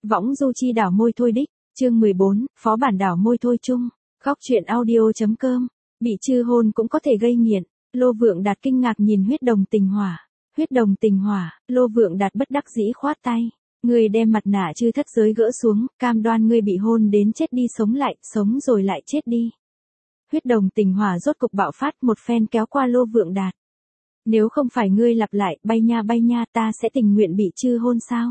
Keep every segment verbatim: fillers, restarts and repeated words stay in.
Võng du chi đảo môi thôi đích, chương mười bốn, phó bản đảo môi thôi chung, góc truyện audio.com, bị chư hôn cũng có thể gây nghiện, Lô Vượng Đạt kinh ngạc nhìn huyết đồng tình hỏa, huyết đồng tình hỏa, Lô Vượng Đạt bất đắc dĩ khoát tay, ngươi đem mặt nạ chư thất giới gỡ xuống, cam đoan ngươi bị hôn đến chết đi sống lại, sống rồi lại chết đi. Huyết đồng tình hỏa rốt cục bạo phát một phen kéo qua Lô Vượng Đạt. Nếu không phải ngươi lặp lại, bay nha bay nha ta sẽ tình nguyện bị chư hôn sao?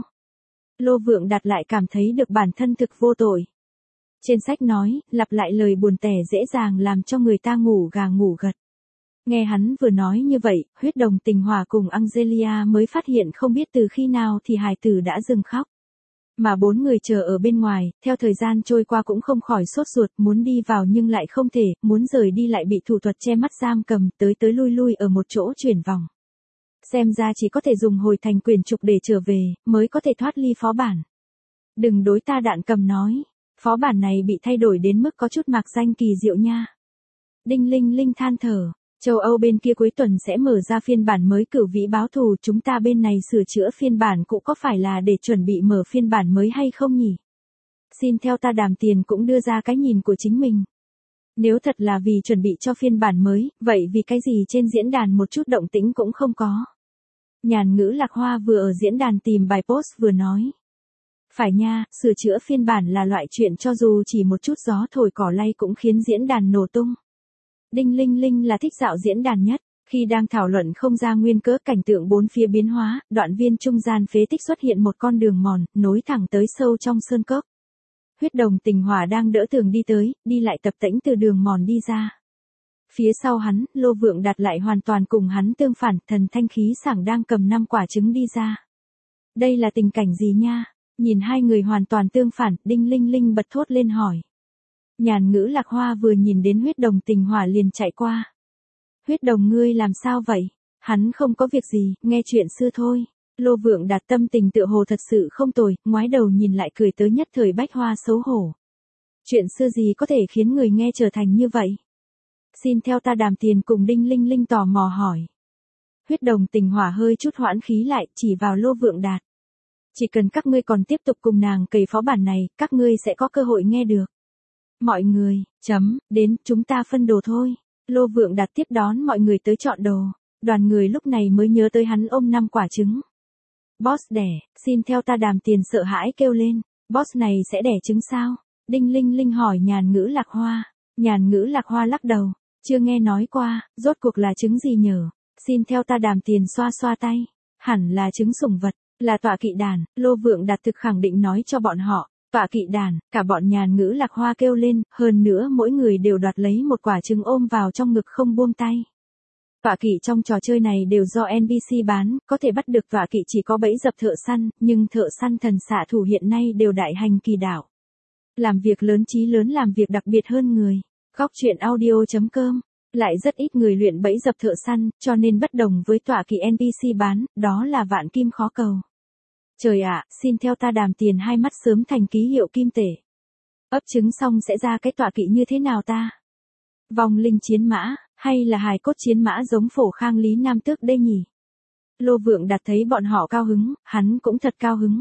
Lô Vượng Đạt lại cảm thấy được bản thân thực vô tội. Trên sách nói, lặp lại lời buồn tẻ dễ dàng làm cho người ta ngủ gà ngủ gật. Nghe hắn vừa nói như vậy, huyết đồng tình hỏa cùng Angelia mới phát hiện không biết từ khi nào thì hài tử đã dừng khóc. Mà bốn người chờ ở bên ngoài, theo thời gian trôi qua cũng không khỏi sốt ruột, muốn đi vào nhưng lại không thể, muốn rời đi lại bị thủ thuật che mắt giam cầm, tới tới lui lui ở một chỗ chuyển vòng. Xem ra chỉ có thể dùng hồi thành quyền trục để trở về, mới có thể thoát ly phó bản. Đừng đối ta đạn cầm nói, phó bản này bị thay đổi đến mức có chút mạc danh kỳ diệu nha. Đinh Linh Linh than thở, châu Âu bên kia cuối tuần sẽ mở ra phiên bản mới cửu vĩ báo thù, chúng ta bên này sửa chữa phiên bản cũ có phải là để chuẩn bị mở phiên bản mới hay không nhỉ? Xin theo ta đàm tiền cũng đưa ra cái nhìn của chính mình. Nếu thật là vì chuẩn bị cho phiên bản mới, vậy vì cái gì trên diễn đàn một chút động tĩnh cũng không có. Nhàn ngữ Lạc Hoa vừa ở diễn đàn tìm bài post vừa nói. Phải nha, sửa chữa phiên bản là loại chuyện cho dù chỉ một chút gió thổi cỏ lay cũng khiến diễn đàn nổ tung. Đinh Linh Linh là thích dạo diễn đàn nhất, khi đang thảo luận không ra nguyên cớ cảnh tượng bốn phía biến hóa, đoạn viên trung gian phế tích xuất hiện một con đường mòn, nối thẳng tới sâu trong sơn cốc. Huyết đồng tình hỏa đang đỡ tường đi tới, đi lại tập tễnh từ đường mòn đi ra. Phía sau hắn, Lô Vượng Đạt lại hoàn toàn cùng hắn tương phản, thần thanh khí sảng đang cầm năm quả trứng đi ra. Đây là tình cảnh gì nha? Nhìn hai người hoàn toàn tương phản, Đinh Linh Linh bật thốt lên hỏi. Nhàn ngữ Lạc Hoa vừa nhìn đến huyết đồng tình hỏa liền chạy qua. Huyết đồng ngươi làm sao vậy? Hắn không có việc gì, nghe chuyện xưa thôi. Lô Vượng Đạt tâm tình tựa hồ thật sự không tồi, ngoái đầu nhìn lại cười tới nhất thời bách hoa xấu hổ. Chuyện xưa gì có thể khiến người nghe trở thành như vậy? Xin theo ta đàm tiền cùng Đinh Linh Linh tò mò hỏi. Huyết đồng tình hỏa hơi chút hoãn khí lại, chỉ vào Lô Vượng Đạt. Chỉ cần các ngươi còn tiếp tục cùng nàng cày phó bản này, các ngươi sẽ có cơ hội nghe được. Mọi người, chấm, đến, chúng ta phân đồ thôi. Lô Vượng Đạt tiếp đón mọi người tới chọn đồ. Đoàn người lúc này mới nhớ tới hắn ôm năm quả trứng. Boss đẻ, xin theo ta đàm tiền sợ hãi kêu lên. Boss này sẽ đẻ trứng sao? Đinh Linh Linh hỏi nhàn ngữ Lạc Hoa. Nhàn ngữ Lạc Hoa lắc đầu. Chưa nghe nói qua, rốt cuộc là trứng gì nhở? Xin theo ta đàm tiền xoa xoa tay. Hẳn là trứng sủng vật, là tọa kỵ đàn. Lô Vượng Đạt thực khẳng định nói cho bọn họ. Tọa kỵ đàn, cả bọn nhàn ngữ Lạc Hoa kêu lên, hơn nữa mỗi người đều đoạt lấy một quả trứng ôm vào trong ngực không buông tay. Tọa kỵ trong trò chơi này đều do en pê xê bán, có thể bắt được tọa kỵ chỉ có bẫy dập thợ săn, nhưng thợ săn thần xạ thủ hiện nay đều đại hành kỳ đảo. Làm việc lớn chí lớn, làm việc đặc biệt hơn người. Góc truyện audio.com, lại rất ít người luyện bẫy dập thợ săn, cho nên bất đồng với tọa kỵ en pê xê bán, đó là vạn kim khó cầu. Trời ạ, xin theo ta đàm tiền hai mắt sớm thành ký hiệu kim tể. Ấp trứng xong sẽ ra cái tọa kỵ như thế nào ta? Vong linh chiến mã, hay là hài cốt chiến mã giống phổ khang lý nam tước đây nhỉ? Lô Vượng Đạt thấy bọn họ cao hứng, hắn cũng thật cao hứng.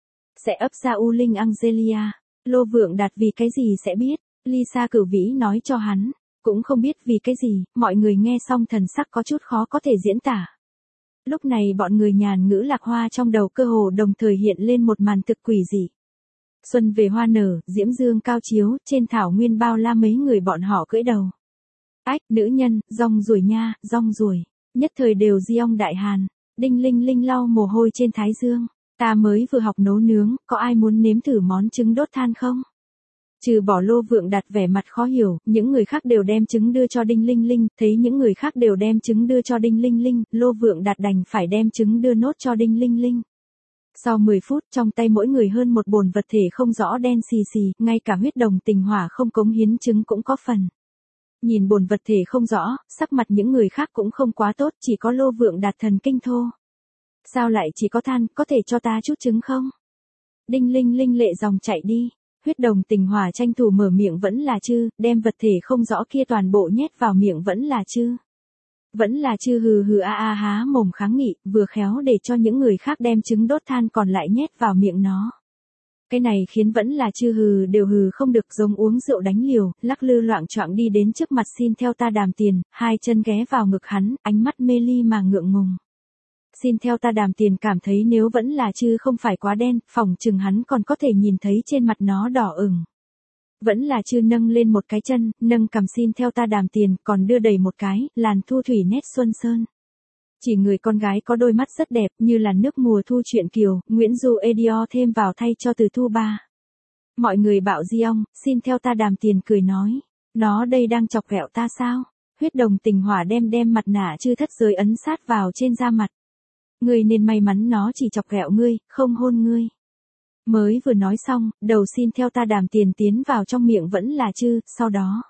Sẽ ấp ra U Linh Angelia. Lô Vượng Đạt vì cái gì sẽ biết? Lisa Cửu Vĩ nói cho hắn. Cũng không biết vì cái gì, mọi người nghe xong thần sắc có chút khó có thể diễn tả. Lúc này bọn người nhàn ngữ Lạc Hoa trong đầu cơ hồ đồng thời hiện lên một màn thực quỷ dị. Xuân về hoa nở, diễm dương cao chiếu, trên thảo nguyên bao la mấy người bọn họ cưỡi đầu. Ách, nữ nhân, rong ruổi nha, rong ruổi. Nhất thời đều Diong đại hàn. Đinh Linh Linh lau mồ hôi trên thái dương. Ta mới vừa học nấu nướng, có ai muốn nếm thử món trứng đốt than không? Trừ bỏ Lô Vượng Đạt vẻ mặt khó hiểu, những người khác đều đem trứng đưa cho Đinh Linh Linh, thấy những người khác đều đem trứng đưa cho Đinh Linh Linh, Lô Vượng Đạt đành phải đem trứng đưa nốt cho Đinh Linh Linh. Sau mười phút, trong tay mỗi người hơn một bồn vật thể không rõ đen xì xì, ngay cả huyết đồng tình hỏa không cống hiến trứng cũng có phần. Nhìn bồn vật thể không rõ, sắc mặt những người khác cũng không quá tốt, chỉ có Lô Vượng Đạt thần kinh thô. Sao lại chỉ có than, có thể cho ta chút trứng không? Đinh Linh Linh lệ dòng chạy đi. Huyết đồng tình hỏa tranh thủ mở miệng vẫn là chư, đem vật thể không rõ kia toàn bộ nhét vào miệng vẫn là chư. Vẫn là chư hừ hừ a a há mồm kháng nghị, vừa khéo để cho những người khác đem trứng đốt than còn lại nhét vào miệng nó. Cái này khiến vẫn là chư hừ đều hừ không được, giống uống rượu đánh liều, lắc lư loạng choạng đi đến trước mặt Xin Theo Ta Đàm Tiền, hai chân ghé vào ngực hắn, ánh mắt mê ly mà ngượng ngùng. Xin Theo Ta Đàm Tiền cảm thấy nếu vẫn là chư không phải quá đen, phỏng chừng hắn còn có thể nhìn thấy trên mặt nó đỏ ửng. Vẫn là chư nâng lên một cái chân, nâng cằm Xin Theo Ta Đàm Tiền, còn đưa đầy một cái, làn thu thủy nét xuân sơn. Chỉ người con gái có đôi mắt rất đẹp, như là nước mùa thu truyện kiều, Nguyễn Du Edio thêm vào thay cho từ thu ba. Mọi người bảo di ong, Xin Theo Ta Đàm Tiền cười nói. Nó đây đang chọc ghẹo ta sao? Huyết đồng tình hỏa đem đem mặt nạ chư thất giới ấn sát vào trên da mặt. Ngươi nên may mắn nó chỉ chọc ghẹo ngươi, không hôn ngươi. Mới vừa nói xong, đầu Xin Theo Ta Đàm Tiền tiến vào trong miệng vẫn là chư, sau đó.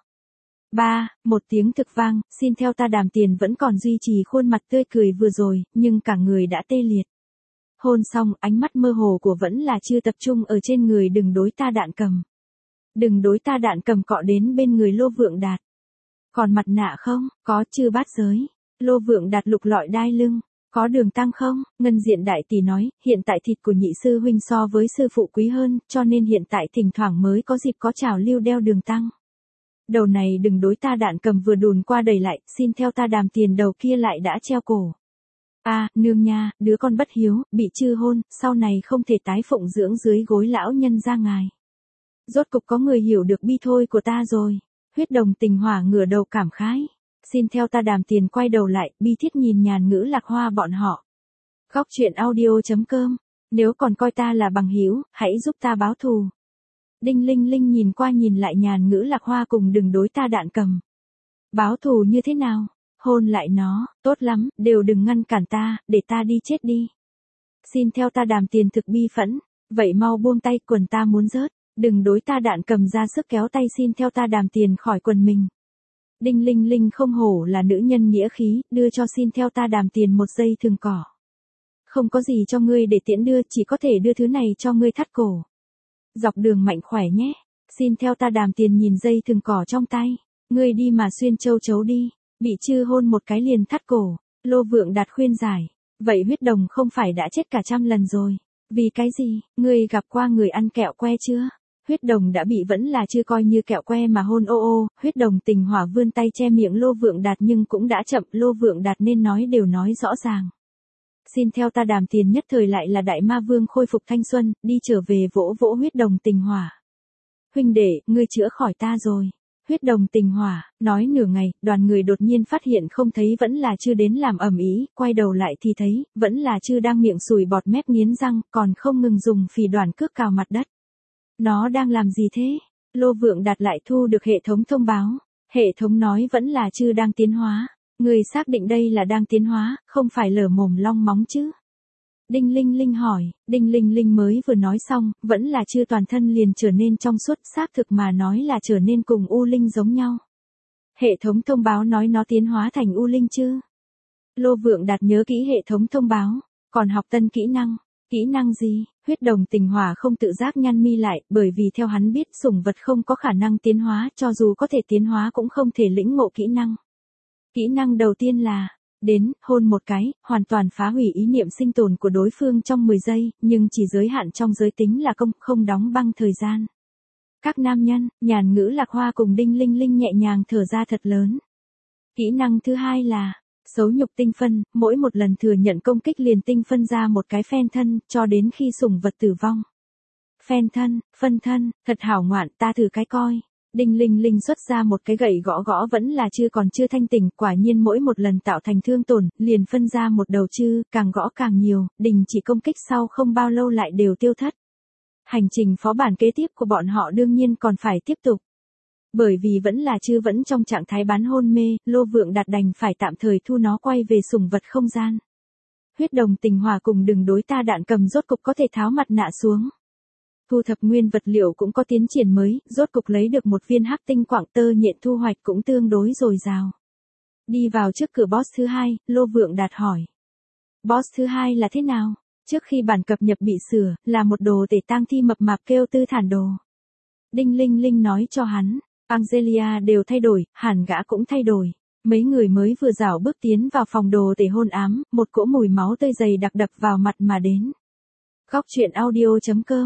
Ba, một tiếng thực vang, Xin Theo Ta Đàm Tiền vẫn còn duy trì khuôn mặt tươi cười vừa rồi, nhưng cả người đã tê liệt. Hôn xong, ánh mắt mơ hồ của vẫn là chư tập trung ở trên người đừng đối ta đạn cầm. Đừng đối ta đạn cầm cọ đến bên người Lô Vượng Đạt. Còn mặt nạ không? Có. Chư bát giới. Lô Vượng Đạt lục lọi đai lưng. Có đường tăng không? Ngân Diện Đại Tỷ nói, hiện tại thịt của nhị sư huynh so với sư phụ quý hơn, cho nên hiện tại thỉnh thoảng mới có dịp có trào lưu đeo đường tăng. Đầu này đừng đối ta đạn cầm vừa đùn qua đẩy lại, Xin Theo Ta Đàm Tiền đầu kia lại đã treo cổ. A, à, nương nha, đứa con bất hiếu, bị chư hôn, sau này không thể tái phụng dưỡng dưới gối lão nhân ra ngài. Rốt cục có người hiểu được bi thôi của ta rồi. Huyết đồng tình hỏa ngửa đầu cảm khái. Xin Theo Ta Đàm Tiền quay đầu lại, bi thiết nhìn Nhàn Ngữ Lạc Hoa bọn họ. Góc truyện audio chấm com. Nếu còn coi ta là bằng hữu, hãy giúp ta báo thù. Đinh Linh Linh nhìn qua nhìn lại Nhàn Ngữ Lạc Hoa cùng đừng đối ta đạn cầm. Báo thù như thế nào? Hôn lại nó, tốt lắm, đều đừng ngăn cản ta, để ta đi chết đi. Xin Theo Ta Đàm Tiền thực bi phẫn. Vậy mau buông tay, quần ta muốn rớt. Đừng đối ta đạn cầm ra sức kéo tay Xin Theo Ta Đàm Tiền khỏi quần mình. Đinh Linh Linh không hổ là nữ nhân nghĩa khí, đưa cho Xin Theo Ta Đàm Tiền một dây thừng cỏ. Không có gì cho ngươi để tiễn đưa, chỉ có thể đưa thứ này cho ngươi thắt cổ. Dọc đường mạnh khỏe nhé. Xin Theo Ta Đàm Tiền nhìn dây thừng cỏ trong tay. Ngươi đi mà xuyên châu chấu đi. Bị chư hôn một cái liền thắt cổ. Lô Vượng Đạt khuyên giải. Vậy huyết đồng không phải đã chết cả trăm lần rồi. Vì cái gì? Ngươi gặp qua người ăn kẹo que chưa? Huyết đồng đã bị vẫn là chưa coi như kẹo que mà hôn ô ô. Huyết đồng tình hỏa vươn tay che miệng Lô Vượng Đạt nhưng cũng đã chậm. Lô Vượng Đạt nên nói đều nói rõ ràng. Xin Theo Ta Đàm Tiền nhất thời lại là đại ma vương khôi phục thanh xuân, đi trở về vỗ vỗ huyết đồng tình hỏa. Huynh đệ, ngươi chữa khỏi ta rồi. Huyết đồng tình hỏa, nói nửa ngày, đoàn người đột nhiên phát hiện không thấy vẫn là chư đến làm ầm ĩ, quay đầu lại thì thấy, vẫn là chư đang miệng sùi bọt mép nghiến răng, còn không ngừng dùng phì đoàn cước cào mặt đất. Nó đang làm gì thế? Lô Vượng Đạt lại thu được hệ thống thông báo. Hệ thống nói vẫn là chư đang tiến hóa. Người xác định đây là đang tiến hóa, không phải lở mồm long móng chứ? Đinh Linh Linh hỏi, Đinh Linh Linh mới vừa nói xong, vẫn là chưa toàn thân liền trở nên trong suốt, xác thực mà nói là trở nên cùng U Linh giống nhau. Hệ thống thông báo nói nó tiến hóa thành U Linh chứ? Lô Vượng Đạt nhớ kỹ hệ thống thông báo, còn học tân kỹ năng. Kỹ năng gì? Huyết đồng tình hỏa không tự giác nhăn mi lại, bởi vì theo hắn biết sủng vật không có khả năng tiến hóa, cho dù có thể tiến hóa cũng không thể lĩnh ngộ kỹ năng. Kỹ năng đầu tiên là, đến, hôn một cái, hoàn toàn phá hủy ý niệm sinh tồn của đối phương trong mười giây, nhưng chỉ giới hạn trong giới tính là công, không đóng băng thời gian. Các nam nhân, Nhàn Ngữ Lạc Hoa cùng Đinh Linh Linh nhẹ nhàng thở ra thật lớn. Kỹ năng thứ hai là, xấu nhục tinh phân, mỗi một lần thừa nhận công kích liền tinh phân ra một cái phen thân, cho đến khi sủng vật tử vong. Phen thân, phân thân, thật hảo ngoạn, ta thử cái coi. Đinh Linh Linh xuất ra một cái gậy gõ gõ vẫn là chưa còn chưa thanh tỉnh, quả nhiên mỗi một lần tạo thành thương tổn, liền phân ra một đầu chư, càng gõ càng nhiều, đình chỉ công kích sau không bao lâu lại đều tiêu thất. Hành trình phó bản kế tiếp của bọn họ đương nhiên còn phải tiếp tục. Bởi vì vẫn là chư vẫn trong trạng thái bán hôn mê, Lô Vượng Đạt đành phải tạm thời thu nó quay về sủng vật không gian. Huyết đồng tình hỏa cùng đừng đối ta đạn cầm rốt cục có thể tháo mặt nạ xuống. Thu thập nguyên vật liệu cũng có tiến triển mới, rốt cục lấy được một viên hắc tinh quặng tơ nhện thu hoạch cũng tương đối dồi dào. Đi vào trước cửa boss thứ hai, Lô Vượng Đạt hỏi. Boss thứ hai là thế nào? Trước khi bản cập nhật bị sửa, là một đồ tể tang thi mập mạp kêu Tư Thản Đồ. Đinh Linh Linh nói cho hắn, Angelia đều thay đổi, hẳn gã cũng thay đổi. Mấy người mới vừa rảo bước tiến vào phòng đồ tể hôn ám, một cỗ mùi máu tươi dày đặc đập vào mặt mà đến. Góc truyện audio chấm com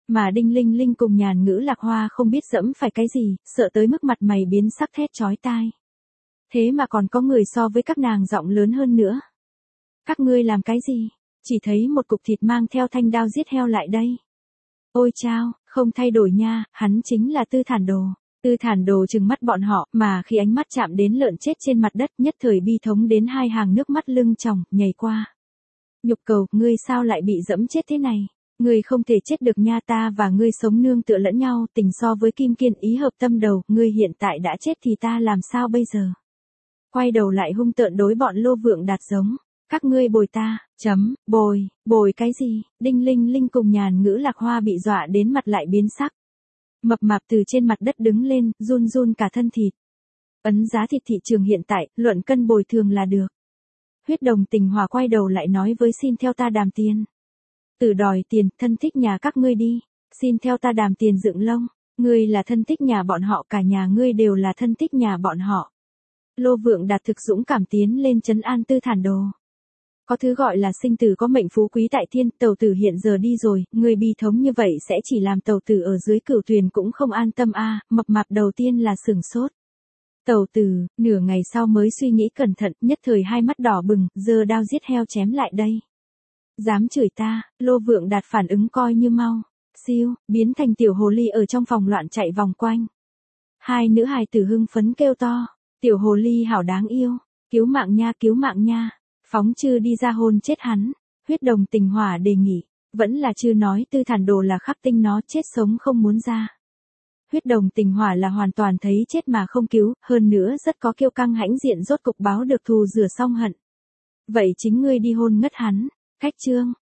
Mà Đinh Linh Linh cùng Nhàn Ngữ Lạc Hoa không biết dẫm phải cái gì, sợ tới mức mặt mày biến sắc thét chói tai. Thế mà còn có người so với các nàng giọng lớn hơn nữa. Các ngươi làm cái gì? Chỉ thấy một cục thịt mang theo thanh đao giết heo lại đây. Ôi chao, không thay đổi nha, hắn chính là Tư Thản Đồ. Tư Thản Đồ trừng mắt bọn họ, mà khi ánh mắt chạm đến lợn chết trên mặt đất, nhất thời bi thống đến hai hàng nước mắt lưng tròng, nhảy qua. Nhục Cầu, ngươi sao lại bị dẫm chết thế này? Ngươi không thể chết được nha, ta và ngươi sống nương tựa lẫn nhau, tình so với kim kiên ý hợp tâm đầu, ngươi hiện tại đã chết thì ta làm sao bây giờ? Quay đầu lại hung tợn đối bọn Lô Vượng Đạt giống. Các ngươi bồi ta, chấm, bồi, bồi cái gì? Đinh Linh Linh cùng Nhàn Ngữ Lạc Hoa bị dọa đến mặt lại biến sắc. Mập mạp từ trên mặt đất đứng lên, run run cả thân thịt. Ấn giá thịt thị trường hiện tại, luận cân bồi thường là được. Huyết Đồng Tình Hòa quay đầu lại nói với xin theo ta đàm tiền. Tử đòi tiền, thân thích nhà các ngươi đi. Xin theo ta đàm tiền dựng lông. Ngươi là thân thích nhà bọn họ, cả nhà ngươi đều là thân thích nhà bọn họ. Lô Vượng Đạt thực dũng cảm tiến lên trấn an Tư Thản Đồ. Có thứ gọi là sinh tử có mệnh phú quý tại thiên, tẩu tử hiện giờ đi rồi, người bi thống như vậy sẽ chỉ làm tẩu tử ở dưới cửu thuyền cũng không an tâm a. À, mập mạp đầu tiên là sửng sốt. Tẩu tử, nửa ngày sau mới suy nghĩ cẩn thận, nhất thời hai mắt đỏ bừng, giơ đao giết heo chém lại đây. Dám chửi ta, Lô Vượng Đạt phản ứng coi như mau. Siêu, biến thành tiểu hồ ly ở trong phòng loạn chạy vòng quanh. Hai nữ hài tử hưng phấn kêu to, tiểu hồ ly hảo đáng yêu, cứu mạng nha, cứu mạng nha. Phóng Chư đi ra hôn chết hắn. Huyết Đồng Tình Hòa đề nghị, vẫn là Chư nói Tư Thản Đồ là khắc tinh, nó chết sống không muốn ra. Huyết Đồng Tình Hòa là hoàn toàn thấy chết mà không cứu, hơn nữa rất có kiêu căng hãnh diện, rốt cục báo được thù rửa xong hận. Vậy chính ngươi đi hôn ngất hắn. Cách chương,